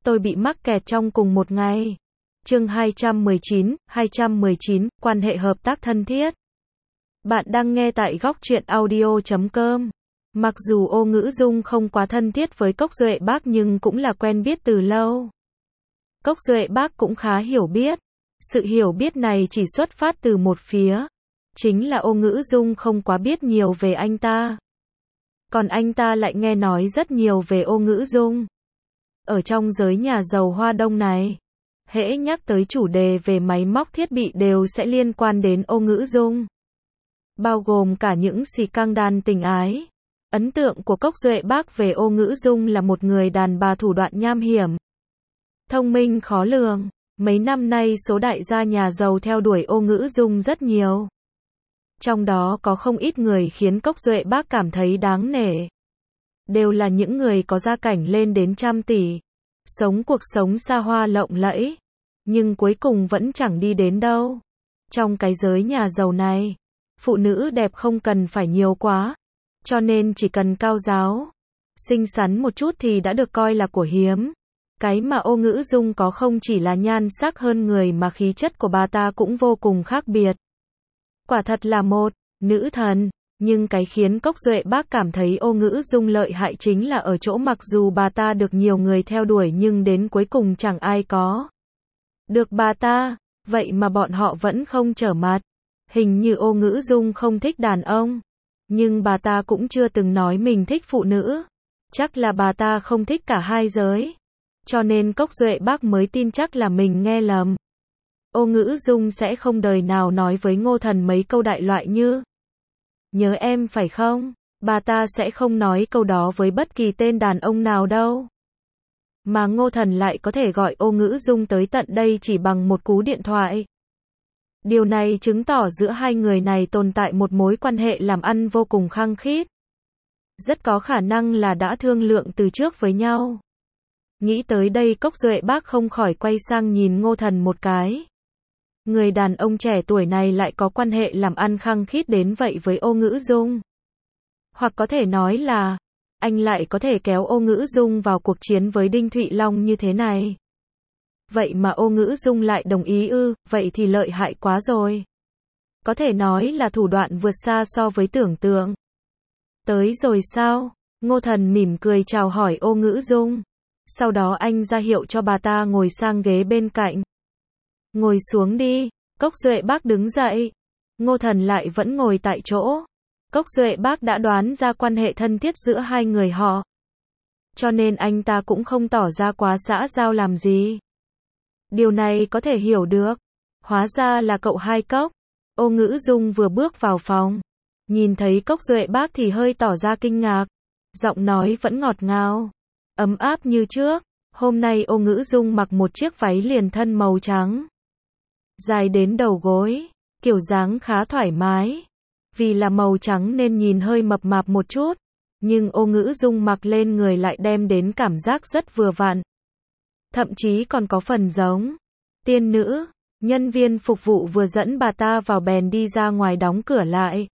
tôi bị mắc kẹt trong cùng một ngày. Chương 219, quan hệ hợp tác thân thiết. Bạn đang nghe tại góc truyện audio.com. Mặc dù Ô Ngữ Dung không quá thân thiết với Cốc Duệ Bác nhưng cũng là quen biết từ lâu. Cốc Duệ Bác cũng khá hiểu biết. Sự hiểu biết này chỉ xuất phát từ một phía. Chính là Ô Ngữ Dung không quá biết nhiều về anh ta. Còn anh ta lại nghe nói rất nhiều về Ô Ngữ Dung. Ở trong giới nhà giàu Hoa Đông này, hễ nhắc tới chủ đề về máy móc thiết bị đều sẽ liên quan đến Ô Ngữ Dung. Bao gồm cả những xì căng đan tình ái. Ấn tượng của Cốc Duệ Bác về Ô Ngữ Dung là một người đàn bà thủ đoạn nham hiểm, thông minh khó lường. Mấy năm nay số đại gia nhà giàu theo đuổi Ô Ngữ Dung rất nhiều. Trong đó có không ít người khiến Cốc Duệ Bác cảm thấy đáng nể. Đều là những người có gia cảnh lên đến trăm tỷ, sống cuộc sống xa hoa lộng lẫy, nhưng cuối cùng vẫn chẳng đi đến đâu. Trong cái giới nhà giàu này, phụ nữ đẹp không cần phải nhiều quá, cho nên chỉ cần cao ráo, xinh xắn một chút thì đã được coi là của hiếm. Cái mà Ô Ngữ Dung có không chỉ là nhan sắc hơn người mà khí chất của bà ta cũng vô cùng khác biệt. Quả thật là một nữ thần, nhưng cái khiến Cốc Duệ Bác cảm thấy Ô Ngữ Dung lợi hại chính là ở chỗ mặc dù bà ta được nhiều người theo đuổi nhưng đến cuối cùng chẳng ai có được bà ta, vậy mà bọn họ vẫn không trở mặt. Hình như Ô Ngữ Dung không thích đàn ông, nhưng bà ta cũng chưa từng nói mình thích phụ nữ. Chắc là bà ta không thích cả hai giới. Cho nên Cốc Duệ Bác mới tin chắc là mình nghe lầm. Ô Ngữ Dung sẽ không đời nào nói với Ngô Thần mấy câu đại loại như nhớ em phải không? Bà ta sẽ không nói câu đó với bất kỳ tên đàn ông nào đâu. Mà Ngô Thần lại có thể gọi Ô Ngữ Dung tới tận đây chỉ bằng một cú điện thoại. Điều này chứng tỏ giữa hai người này tồn tại một mối quan hệ làm ăn vô cùng khăng khít. Rất có khả năng là đã thương lượng từ trước với nhau. Nghĩ tới đây Cốc Duệ Bác không khỏi quay sang nhìn Ngô Thần một cái. Người đàn ông trẻ tuổi này lại có quan hệ làm ăn khăng khít đến vậy với Ô Ngữ Dung. Hoặc có thể nói là, anh lại có thể kéo Ô Ngữ Dung vào cuộc chiến với Đinh Thụy Long như thế này. Vậy mà Ô Ngữ Dung lại đồng ý ư, vậy thì lợi hại quá rồi. Có thể nói là thủ đoạn vượt xa so với tưởng tượng. Tới rồi sao? Ngô Thần mỉm cười chào hỏi Ô Ngữ Dung. Sau đó anh ra hiệu cho bà ta ngồi sang ghế bên cạnh. Ngồi xuống đi. Cốc Duệ Bác đứng dậy. Ngô Thần lại vẫn ngồi tại chỗ. Cốc Duệ Bác đã đoán ra quan hệ thân thiết giữa hai người họ. Cho nên anh ta cũng không tỏ ra quá xã giao làm gì. Điều này có thể hiểu được. Hóa ra là cậu hai Cốc. Ô Ngữ Dung vừa bước vào phòng, nhìn thấy Cốc Duệ Bác thì hơi tỏ ra kinh ngạc. Giọng nói vẫn ngọt ngào, ấm áp như trước. Hôm nay Ô Ngữ Dung mặc một chiếc váy liền thân màu trắng, dài đến đầu gối, kiểu dáng khá thoải mái. Vì là màu trắng nên nhìn hơi mập mạp một chút, nhưng Ô Ngữ Dung mặc lên người lại đem đến cảm giác rất vừa vặn. Thậm chí còn có phần giống tiên nữ. Nhân viên phục vụ vừa dẫn bà ta vào bèn đi ra ngoài đóng cửa lại.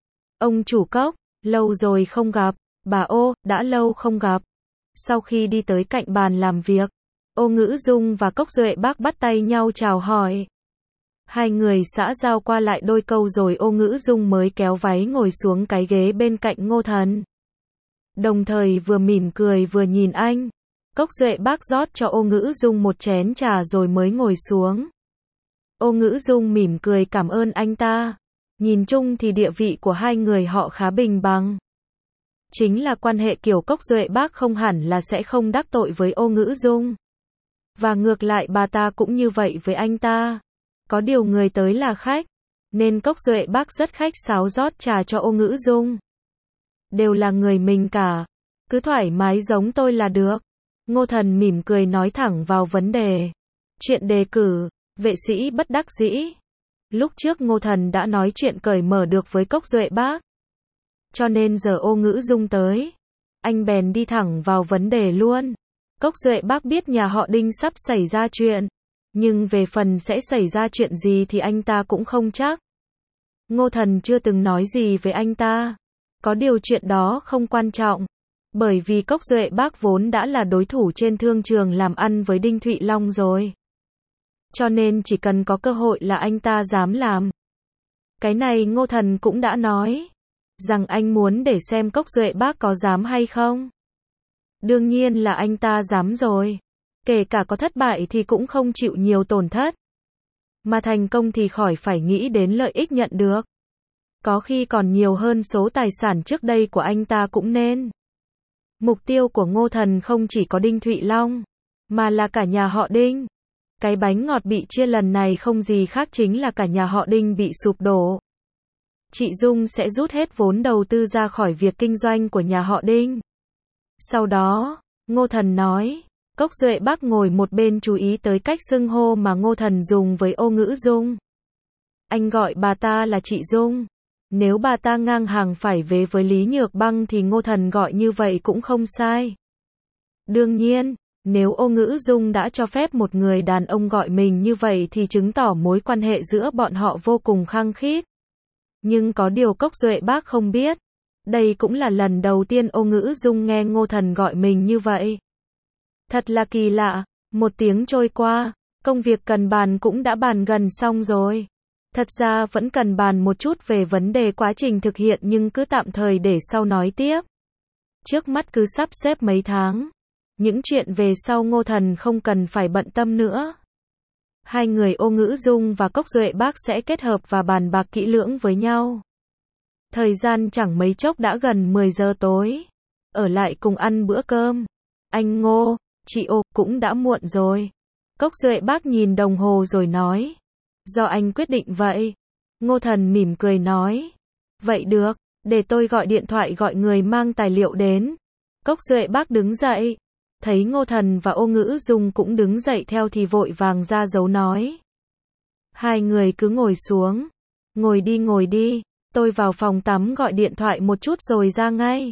Ông chủ Cốc, lâu rồi không gặp. Bà Ô, đã lâu không gặp. Sau khi đi tới cạnh bàn làm việc, Ô Ngữ Dung và Cốc Duệ Bác bắt tay nhau chào hỏi. Hai người xã giao qua lại đôi câu rồi Ô Ngữ Dung mới kéo váy ngồi xuống cái ghế bên cạnh Ngô Thần. Đồng thời vừa mỉm cười vừa nhìn anh. Cốc Duệ Bác rót cho Ô Ngữ Dung một chén trà rồi mới ngồi xuống. Ô Ngữ Dung mỉm cười cảm ơn anh ta. Nhìn chung thì địa vị của hai người họ khá bình bằng. Chính là quan hệ kiểu Cốc Duệ Bác không hẳn là sẽ không đắc tội với Ô Ngữ Dung. Và ngược lại bà ta cũng như vậy với anh ta. Có điều người tới là khách, nên Cốc Duệ Bác rất khách sáo rót trà cho Ô Ngữ Dung. Đều là người mình cả, cứ thoải mái giống tôi là được. Ngô Thần mỉm cười nói thẳng vào vấn đề. Chuyện đề cử, vệ sĩ bất đắc dĩ. Lúc trước Ngô Thần đã nói chuyện cởi mở được với Cốc Duệ Bác. Cho nên giờ Ô Ngữ Dung tới, anh bèn đi thẳng vào vấn đề luôn. Cốc Duệ Bác biết nhà họ Đinh sắp xảy ra chuyện, nhưng về phần sẽ xảy ra chuyện gì thì anh ta cũng không chắc. Ngô Thần chưa từng nói gì với anh ta. Có điều chuyện đó không quan trọng, Bởi vì Cốc Duệ Bác vốn đã là đối thủ trên thương trường làm ăn với Đinh Thụy Long rồi. Cho nên chỉ cần có cơ hội là anh ta dám làm. Cái này Ngô Thần cũng đã nói. Rằng anh muốn để xem Cốc Duệ Bác có dám hay không. Đương nhiên là anh ta dám rồi. Kể cả có thất bại thì cũng không chịu nhiều tổn thất. Mà thành công thì khỏi phải nghĩ đến lợi ích nhận được. Có khi còn nhiều hơn số tài sản trước đây của anh ta cũng nên. Mục tiêu của Ngô Thần không chỉ có Đinh Thụy Long, mà là cả nhà họ Đinh. Cái bánh ngọt bị chia lần này không gì khác chính là cả nhà họ Đinh bị sụp đổ. Chị Dung sẽ rút hết vốn đầu tư ra khỏi việc kinh doanh của nhà họ Đinh. Sau đó, Ngô Thần nói, Cốc Duệ Bác ngồi một bên chú ý tới cách xưng hô mà Ngô Thần dùng với Ô Ngữ Dung. Anh gọi bà ta là chị Dung. Nếu bà ta ngang hàng phải vế với Lý Nhược Băng thì Ngô Thần gọi như vậy cũng không sai. Đương nhiên, nếu Ô Ngữ Dung đã cho phép một người đàn ông gọi mình như vậy thì chứng tỏ mối quan hệ giữa bọn họ vô cùng khăng khít. Nhưng có điều Cốc Duệ Bác không biết. Đây cũng là lần đầu tiên Ô Ngữ Dung nghe Ngô Thần gọi mình như vậy. Thật là kỳ lạ, một tiếng trôi qua, công việc cần bàn cũng đã bàn gần xong rồi. Thật ra vẫn cần bàn một chút về vấn đề quá trình thực hiện nhưng cứ tạm thời để sau nói tiếp. Trước mắt cứ sắp xếp mấy tháng. Những chuyện về sau Ngô Thần không cần phải bận tâm nữa. Hai người Ô Ngữ Dung và Cốc Duệ Bác sẽ kết hợp và bàn bạc kỹ lưỡng với nhau. Thời gian chẳng mấy chốc đã gần 10 giờ tối. Ở lại cùng ăn bữa cơm. Anh Ngô, chị Ô, cũng đã muộn rồi. Cốc Duệ Bác nhìn đồng hồ rồi nói. Do anh quyết định vậy. Ngô Thần mỉm cười nói. Vậy được, để tôi gọi điện thoại gọi người mang tài liệu đến. Cốc Duệ Bác đứng dậy. Thấy Ngô Thần và Ô Ngữ Dung cũng đứng dậy theo thì vội vàng ra dấu nói. Hai người cứ ngồi xuống. Ngồi đi, tôi vào phòng tắm gọi điện thoại một chút rồi ra ngay.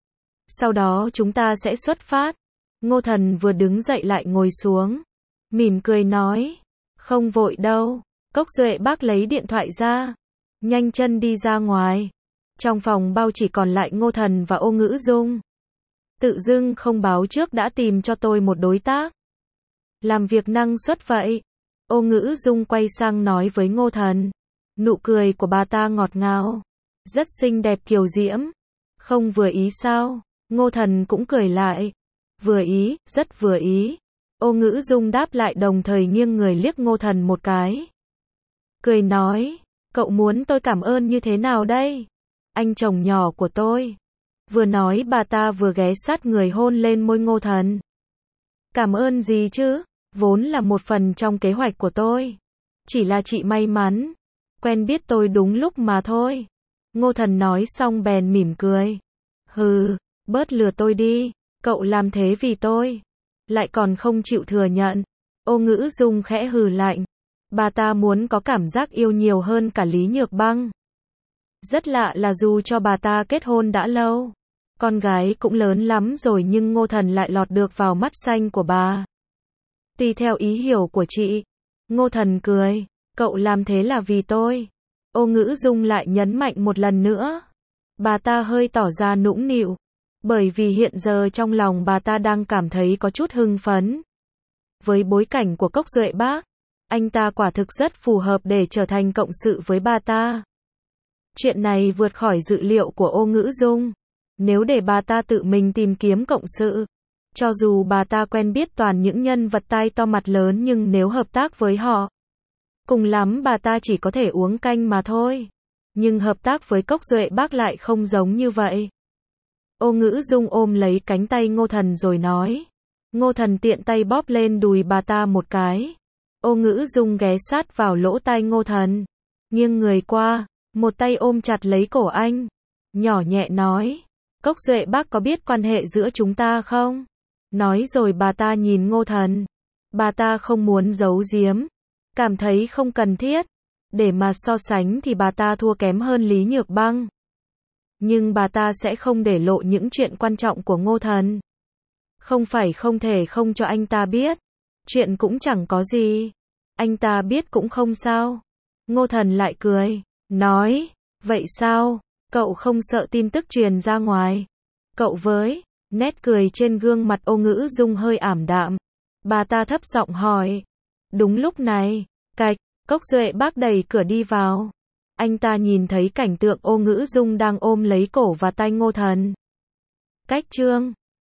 Sau đó chúng ta sẽ xuất phát. Ngô Thần vừa đứng dậy lại ngồi xuống. Mỉm cười nói. Không vội đâu. Cốc Duệ Bác lấy điện thoại ra. Nhanh chân đi ra ngoài. Trong phòng bao chỉ còn lại Ngô Thần và Ô Ngữ Dung. Tự dưng không báo trước đã tìm cho tôi một đối tác. Làm việc năng suất vậy. Ô Ngữ Dung quay sang nói với Ngô Thần. Nụ cười của bà ta ngọt ngào. Rất xinh đẹp kiều diễm. Không vừa ý sao? Ngô Thần cũng cười lại. Vừa ý, rất vừa ý. Ô Ngữ Dung đáp lại đồng thời nghiêng người liếc Ngô Thần một cái. Cười nói, cậu muốn tôi cảm ơn như thế nào đây? Anh chồng nhỏ của tôi. Vừa nói bà ta vừa ghé sát người hôn lên môi Ngô Thần. Cảm ơn gì chứ? Vốn là một phần trong kế hoạch của tôi. Chỉ là chị may mắn. Quen biết tôi đúng lúc mà thôi. Ngô Thần nói xong bèn mỉm cười. Hừ, bớt lừa tôi đi. Cậu làm thế vì tôi. Lại còn không chịu thừa nhận. Ô Ngữ Dung khẽ hừ lạnh. Bà ta muốn có cảm giác yêu nhiều hơn cả Lý Nhược Băng. Rất lạ là dù cho bà ta kết hôn đã lâu. Con gái cũng lớn lắm rồi nhưng Ngô Thần lại lọt được vào mắt xanh của bà. Tùy theo ý hiểu của chị. Ngô Thần cười. Cậu làm thế là vì tôi. Ô Ngữ Dung lại nhấn mạnh một lần nữa. Bà ta hơi tỏ ra nũng nịu. Bởi vì hiện giờ trong lòng bà ta đang cảm thấy có chút hưng phấn. Với bối cảnh của Cốc Duệ Bác, anh ta quả thực rất phù hợp để trở thành cộng sự với bà ta. Chuyện này vượt khỏi dự liệu của Ô Ngữ Dung. Nếu để bà ta tự mình tìm kiếm cộng sự, cho dù bà ta quen biết toàn những nhân vật tai to mặt lớn nhưng nếu hợp tác với họ, cùng lắm bà ta chỉ có thể uống canh mà thôi. Nhưng hợp tác với Cốc Duệ Bác lại không giống như vậy. Ô Ngữ Dung ôm lấy cánh tay Ngô Thần rồi nói. Ngô Thần tiện tay bóp lên đùi bà ta một cái. Ô Ngữ Dung ghé sát vào lỗ tai Ngô Thần. Nghiêng người qua, một tay ôm chặt lấy cổ anh. Nhỏ nhẹ nói. Cốc Duệ Bác có biết quan hệ giữa chúng ta không? Nói rồi bà ta nhìn Ngô Thần. Bà ta không muốn giấu giếm. Cảm thấy không cần thiết. Để mà so sánh thì bà ta thua kém hơn Lý Nhược Băng. Nhưng bà ta sẽ không để lộ những chuyện quan trọng của Ngô Thần. Không phải không thể không cho anh ta biết. Chuyện cũng chẳng có gì. Anh ta biết cũng không sao. Ngô Thần lại cười. Nói. Vậy sao? Cậu không sợ tin tức truyền ra ngoài? Cậu với Nét cười trên gương mặt Ô Ngữ Dung hơi ảm đạm. Bà ta thấp giọng hỏi. Đúng lúc này, cạch, Cốc Duệ Bác đẩy cửa đi vào. Anh ta nhìn thấy cảnh tượng Ô Ngữ Dung đang ôm lấy cổ và tay Ngô Thần. Cách chương